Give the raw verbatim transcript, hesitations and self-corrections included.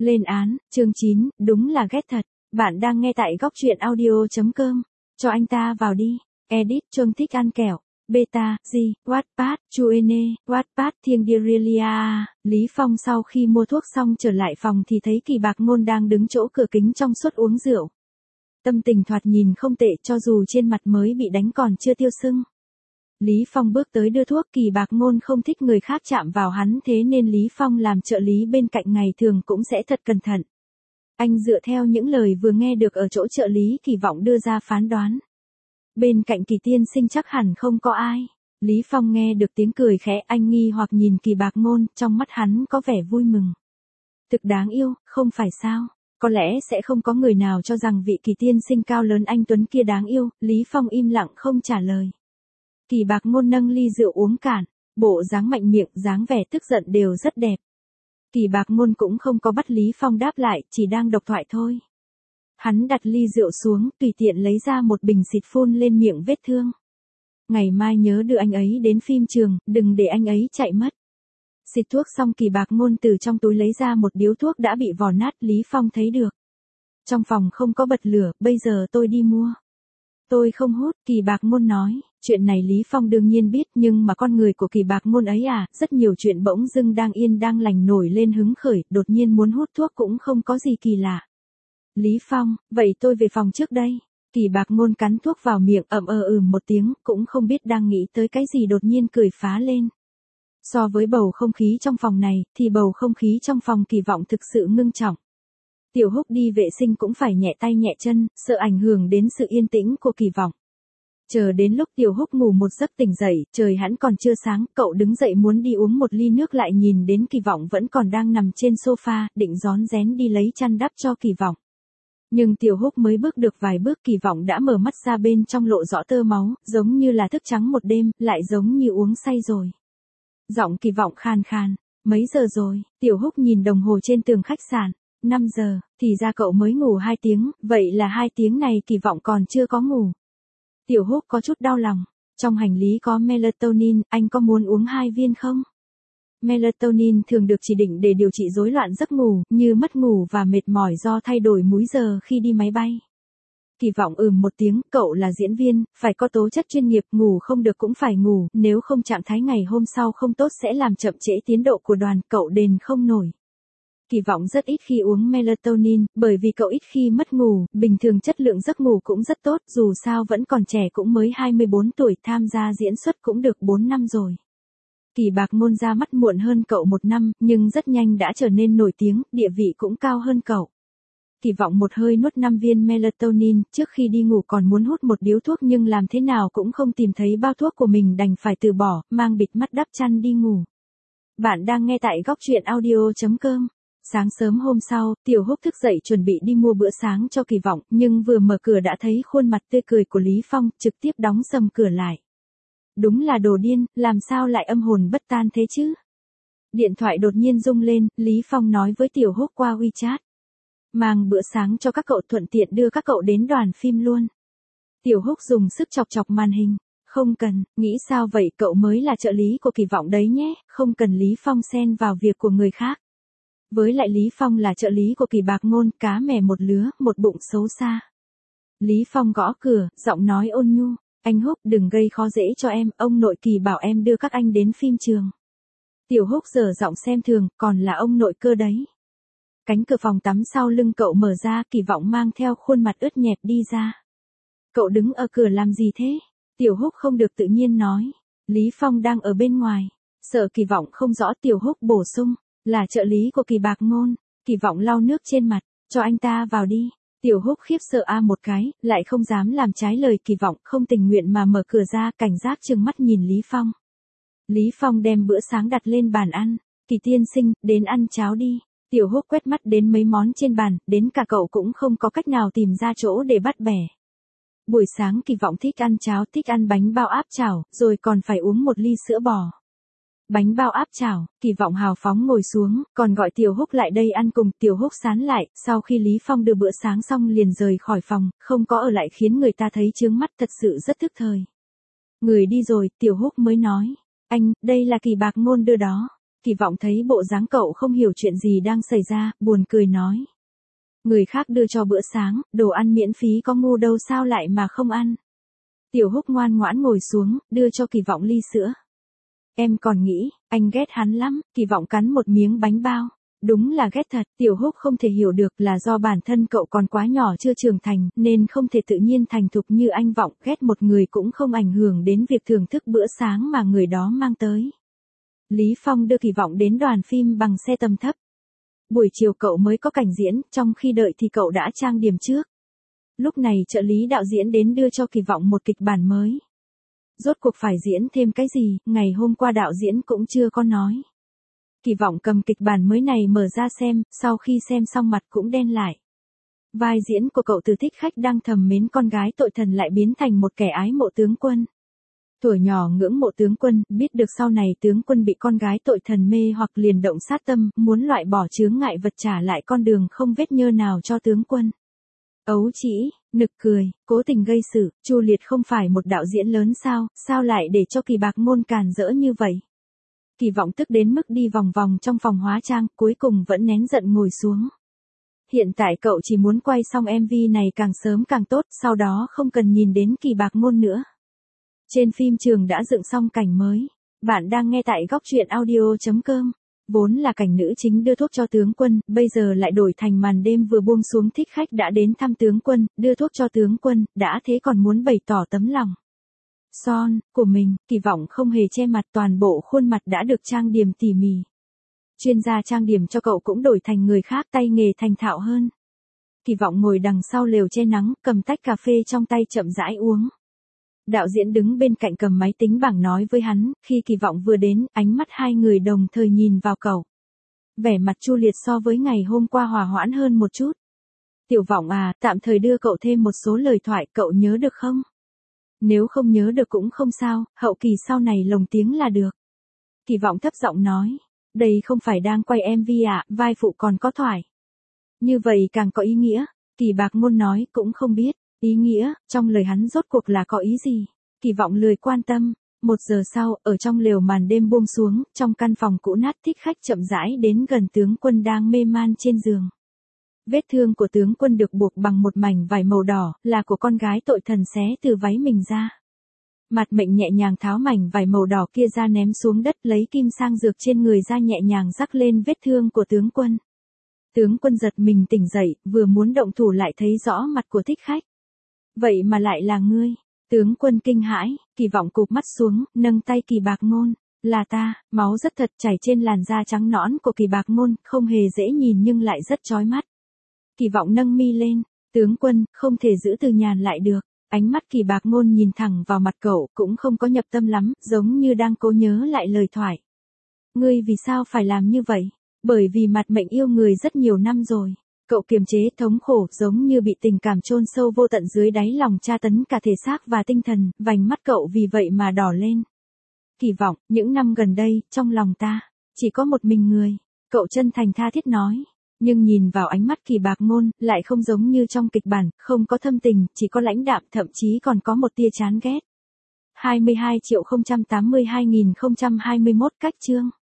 Lên án, chương chín, đúng là ghét thật. Bạn đang nghe tại góc truyện audio.com. Cho anh ta vào đi. Edit, Trông thích ăn kẹo. Beta, G, Wattpad, Chuene, Wattpad, Thiên Dirilia. Lý Phong sau khi mua thuốc xong trở lại phòng thì thấy Kỳ Bạc Ngôn đang đứng chỗ cửa kính trong suốt uống rượu. Tâm tình thoạt nhìn không tệ cho dù trên mặt mới bị đánh còn chưa tiêu sưng. Lý Phong bước tới đưa thuốc. Kỳ Bạc Ngôn không thích người khác chạm vào hắn thế nên Lý Phong làm trợ lý bên cạnh ngày thường cũng sẽ thật cẩn thận. Anh dựa theo những lời vừa nghe được ở chỗ trợ lý Kỳ Vọng đưa ra phán đoán. Bên cạnh Kỳ tiên sinh chắc hẳn không có ai. Lý Phong nghe được tiếng cười khẽ, anh nghi hoặc nhìn Kỳ Bạc Ngôn, trong mắt hắn có vẻ vui mừng. Thực đáng yêu, không phải sao? Có lẽ sẽ không có người nào cho rằng vị Kỳ tiên sinh cao lớn anh tuấn kia đáng yêu. Lý Phong im lặng không trả lời. Kỳ Bạc Ngôn nâng ly rượu uống cạn, bộ dáng mạnh miệng, dáng vẻ tức giận đều rất đẹp. Kỳ Bạc Ngôn cũng không có bắt Lý Phong đáp lại, chỉ đang độc thoại thôi. Hắn đặt ly rượu xuống, tùy tiện lấy ra một bình xịt phun lên miệng vết thương. Ngày mai nhớ đưa anh ấy đến phim trường, đừng để anh ấy chạy mất. Xịt thuốc xong Kỳ Bạc Ngôn từ trong túi lấy ra một điếu thuốc đã bị vò nát, Lý Phong thấy được. Trong phòng không có bật lửa, bây giờ tôi đi mua. Tôi không hút, Kỳ Bạc Ngôn nói. Chuyện này Lý Phong đương nhiên biết, nhưng mà con người của Kỳ Bạc Ngôn ấy à, rất nhiều chuyện bỗng dưng đang yên đang lành nổi lên hứng khởi, đột nhiên muốn hút thuốc cũng không có gì kỳ lạ. Lý Phong, vậy tôi về phòng trước đây. Kỳ Bạc Ngôn cắn thuốc vào miệng, ậm ờ ừm một tiếng, cũng không biết đang nghĩ tới cái gì đột nhiên cười phá lên. So với bầu không khí trong phòng này, thì bầu không khí trong phòng Kỳ Vọng thực sự ngưng trọng. Tiểu Húc đi vệ sinh cũng phải nhẹ tay nhẹ chân, sợ ảnh hưởng đến sự yên tĩnh của Kỳ Vọng. Chờ đến lúc Tiểu Húc ngủ một giấc tỉnh dậy, trời hẵng còn chưa sáng, cậu đứng dậy muốn đi uống một ly nước lại nhìn đến Kỳ Vọng vẫn còn đang nằm trên sofa, định rón rén đi lấy chăn đắp cho Kỳ Vọng. Nhưng Tiểu Húc mới bước được vài bước Kỳ Vọng đã mở mắt ra, bên trong lộ rõ tơ máu, giống như là thức trắng một đêm, lại giống như uống say rồi. Giọng Kỳ Vọng khàn khàn, mấy giờ rồi? Tiểu Húc nhìn đồng hồ trên tường khách sạn, năm giờ, thì ra cậu mới ngủ hai tiếng, vậy là hai tiếng này Kỳ Vọng còn chưa có ngủ. Tiểu Húc có chút đau lòng, trong hành lý có melatonin, anh có muốn uống hai viên không? Melatonin thường được chỉ định để điều trị rối loạn giấc ngủ, như mất ngủ và mệt mỏi do thay đổi múi giờ khi đi máy bay. Kỳ Vọng ừm một tiếng, cậu là diễn viên, phải có tố chất chuyên nghiệp, ngủ không được cũng phải ngủ, nếu không trạng thái ngày hôm sau không tốt sẽ làm chậm trễ tiến độ của đoàn, cậu đền không nổi. Kỳ Vọng rất ít khi uống melatonin, bởi vì cậu ít khi mất ngủ, bình thường chất lượng giấc ngủ cũng rất tốt, dù sao vẫn còn trẻ, cũng mới hai mươi bốn tuổi, tham gia diễn xuất cũng được bốn năm rồi. Kỳ Bạc Ngôn ra mắt muộn hơn cậu một năm, nhưng rất nhanh đã trở nên nổi tiếng, địa vị cũng cao hơn cậu. Kỳ Vọng một hơi nuốt năm viên melatonin, trước khi đi ngủ còn muốn hút một điếu thuốc nhưng làm thế nào cũng không tìm thấy bao thuốc của mình, đành phải từ bỏ, mang bịt mắt đắp chăn đi ngủ. Bạn đang nghe tại góc truyện audio.com. Sáng sớm hôm sau, Tiểu Húc thức dậy chuẩn bị đi mua bữa sáng cho Kỳ Vọng, nhưng vừa mở cửa đã thấy khuôn mặt tươi cười của Lý Phong, trực tiếp đóng sầm cửa lại. Đúng là đồ điên, làm sao lại âm hồn bất tan thế chứ? Điện thoại đột nhiên rung lên, Lý Phong nói với Tiểu Húc qua WeChat. Mang bữa sáng cho các cậu, thuận tiện đưa các cậu đến đoàn phim luôn. Tiểu Húc dùng sức chọc chọc màn hình. Không cần, nghĩ sao vậy, cậu mới là trợ lý của Kỳ Vọng đấy nhé, không cần Lý Phong xen vào việc của người khác. Với lại Lý Phong là trợ lý của Kỳ Bạc Ngôn, cá mè một lứa, một bụng xấu xa. Lý Phong gõ cửa, giọng nói ôn nhu, anh Húc đừng gây khó dễ cho em, ông nội Kỳ bảo em đưa các anh đến phim trường. Tiểu Húc giở giọng xem thường, còn là ông nội cơ đấy. Cánh cửa phòng tắm sau lưng cậu mở ra, Kỳ Vọng mang theo khuôn mặt ướt nhẹp đi ra. Cậu đứng ở cửa làm gì thế? Tiểu Húc không được tự nhiên nói. Lý Phong đang ở bên ngoài. Sợ Kỳ Vọng không rõ, Tiểu Húc bổ sung. Là trợ lý của Kỳ Bạc Ngôn. Kỳ Vọng lau nước trên mặt, cho anh ta vào đi. Tiểu Húc khiếp sợ a một cái, lại không dám làm trái lời Kỳ Vọng, không tình nguyện mà mở cửa ra, cảnh giác trừng mắt nhìn Lý Phong. Lý Phong đem bữa sáng đặt lên bàn ăn. Kỳ tiên sinh, đến ăn cháo đi. Tiểu Húc quét mắt đến mấy món trên bàn, đến cả cậu cũng không có cách nào tìm ra chỗ để bắt bẻ. Buổi sáng Kỳ Vọng thích ăn cháo, thích ăn bánh bao áp chảo, rồi còn phải uống một ly sữa bò. Bánh bao áp chảo, Kỳ Vọng hào phóng ngồi xuống, còn gọi Tiểu Húc lại đây ăn cùng. Tiểu Húc sán lại, sau khi Lý Phong đưa bữa sáng xong liền rời khỏi phòng, không có ở lại khiến người ta thấy chướng mắt, thật sự rất thức thời. Người đi rồi, Tiểu Húc mới nói, anh, đây là Kỳ Bạc Ngôn đưa đó. Kỳ vọng thấy bộ dáng cậu không hiểu chuyện gì đang xảy ra, buồn cười nói. Người khác đưa cho bữa sáng, đồ ăn miễn phí có ngu đâu sao lại mà không ăn. Tiểu Húc ngoan ngoãn ngồi xuống, đưa cho Kỳ vọng ly sữa. Em còn nghĩ, anh ghét hắn lắm, Kỳ vọng cắn một miếng bánh bao. Đúng là ghét thật, Tiểu Húc không thể hiểu được là do bản thân cậu còn quá nhỏ chưa trưởng thành, nên không thể tự nhiên thành thục như anh Vọng, ghét một người cũng không ảnh hưởng đến việc thưởng thức bữa sáng mà người đó mang tới. Lý Phong đưa Kỳ vọng đến đoàn phim bằng xe tầm thấp. Buổi chiều cậu mới có cảnh diễn, trong khi đợi thì cậu đã trang điểm trước. Lúc này trợ lý đạo diễn đến đưa cho Kỳ vọng một kịch bản mới. Rốt cuộc phải diễn thêm cái gì, ngày hôm qua đạo diễn cũng chưa có nói. Kỳ vọng cầm kịch bản mới này mở ra xem, sau khi xem xong mặt cũng đen lại. Vai diễn của cậu từ thích khách đang thầm mến con gái tội thần lại biến thành một kẻ ái mộ tướng quân. Tuổi nhỏ ngưỡng mộ tướng quân, biết được sau này tướng quân bị con gái tội thần mê hoặc liền động sát tâm, muốn loại bỏ chướng ngại vật trả lại con đường không vết nhơ nào cho tướng quân. Ấu trĩ, nực cười, cố tình gây sự, Chu Liệt không phải một đạo diễn lớn sao, sao lại để cho Kỳ Bạc Ngôn càn rỡ như vậy? Kỳ vọng tức đến mức đi vòng vòng trong phòng hóa trang, cuối cùng vẫn nén giận ngồi xuống. Hiện tại cậu chỉ muốn quay xong em vê này càng sớm càng tốt, sau đó không cần nhìn đến Kỳ Bạc Ngôn nữa. Trên phim trường đã dựng xong cảnh mới. Bạn đang nghe tại góc truyện audio chấm com. Vốn là cảnh nữ chính đưa thuốc cho tướng quân, bây giờ lại đổi thành màn đêm vừa buông xuống thích khách đã đến thăm tướng quân, đưa thuốc cho tướng quân, đã thế còn muốn bày tỏ tấm lòng son của mình. Kỳ vọng không hề che mặt, toàn bộ khuôn mặt đã được trang điểm tỉ mỉ. Chuyên gia trang điểm cho cậu cũng đổi thành người khác, tay nghề thành thạo hơn. Kỳ vọng ngồi đằng sau lều che nắng, cầm tách cà phê trong tay chậm rãi uống. Đạo diễn đứng bên cạnh cầm máy tính bảng nói với hắn, khi Kỳ vọng vừa đến, ánh mắt hai người đồng thời nhìn vào cậu. Vẻ mặt Chu Liệt so với ngày hôm qua hòa hoãn hơn một chút. Tiểu Vọng à, tạm thời đưa cậu thêm một số lời thoại, cậu nhớ được không? Nếu không nhớ được cũng không sao, hậu kỳ sau này lồng tiếng là được. Kỳ vọng thấp giọng nói, đây không phải đang quay em vê à, vai phụ còn có thoại. Như vậy càng có ý nghĩa. Kỳ Bạc Ngôn nói, cũng không biết. Ý nghĩa, trong lời hắn rốt cuộc là có ý gì? Kỳ vọng lười quan tâm. Một giờ sau, ở trong lều màn đêm buông xuống, trong căn phòng cũ nát thích khách chậm rãi đến gần tướng quân đang mê man trên giường. Vết thương của tướng quân được buộc bằng một mảnh vải màu đỏ, là của con gái tội thần xé từ váy mình ra. Mặt Mệnh nhẹ nhàng tháo mảnh vải màu đỏ kia ra ném xuống đất, lấy kim sang dược trên người ra nhẹ nhàng rắc lên vết thương của tướng quân. Tướng quân giật mình tỉnh dậy, vừa muốn động thủ lại thấy rõ mặt của thích khách. Vậy mà lại là ngươi. Tướng quân kinh hãi, Kỳ vọng cụp mắt xuống, nâng tay Kỳ Bạc Ngôn. Là ta, máu rất thật chảy trên làn da trắng nõn của Kỳ Bạc Ngôn, không hề dễ nhìn nhưng lại rất chói mắt. Kỳ vọng nâng mi lên, tướng quân, không thể giữ từ nhàn lại được. Ánh mắt Kỳ Bạc Ngôn nhìn thẳng vào mặt cậu, cũng không có nhập tâm lắm, giống như đang cố nhớ lại lời thoại. Ngươi vì sao phải làm như vậy? Bởi vì Mặt Mệnh yêu người rất nhiều năm rồi. Cậu kiềm chế thống khổ, giống như bị tình cảm chôn sâu vô tận dưới đáy lòng tra tấn cả thể xác và tinh thần, vành mắt cậu vì vậy mà đỏ lên. Kỳ vọng, những năm gần đây, trong lòng ta, chỉ có một mình người. Cậu chân thành tha thiết nói. Nhưng nhìn vào ánh mắt Kỳ Bạc Ngôn, lại không giống như trong kịch bản, không có thâm tình, chỉ có lãnh đạm, thậm chí còn có một tia chán ghét. hai mươi hai triệu không trăm tám mươi hai nghìn không trăm hai mươi mốt cách chương.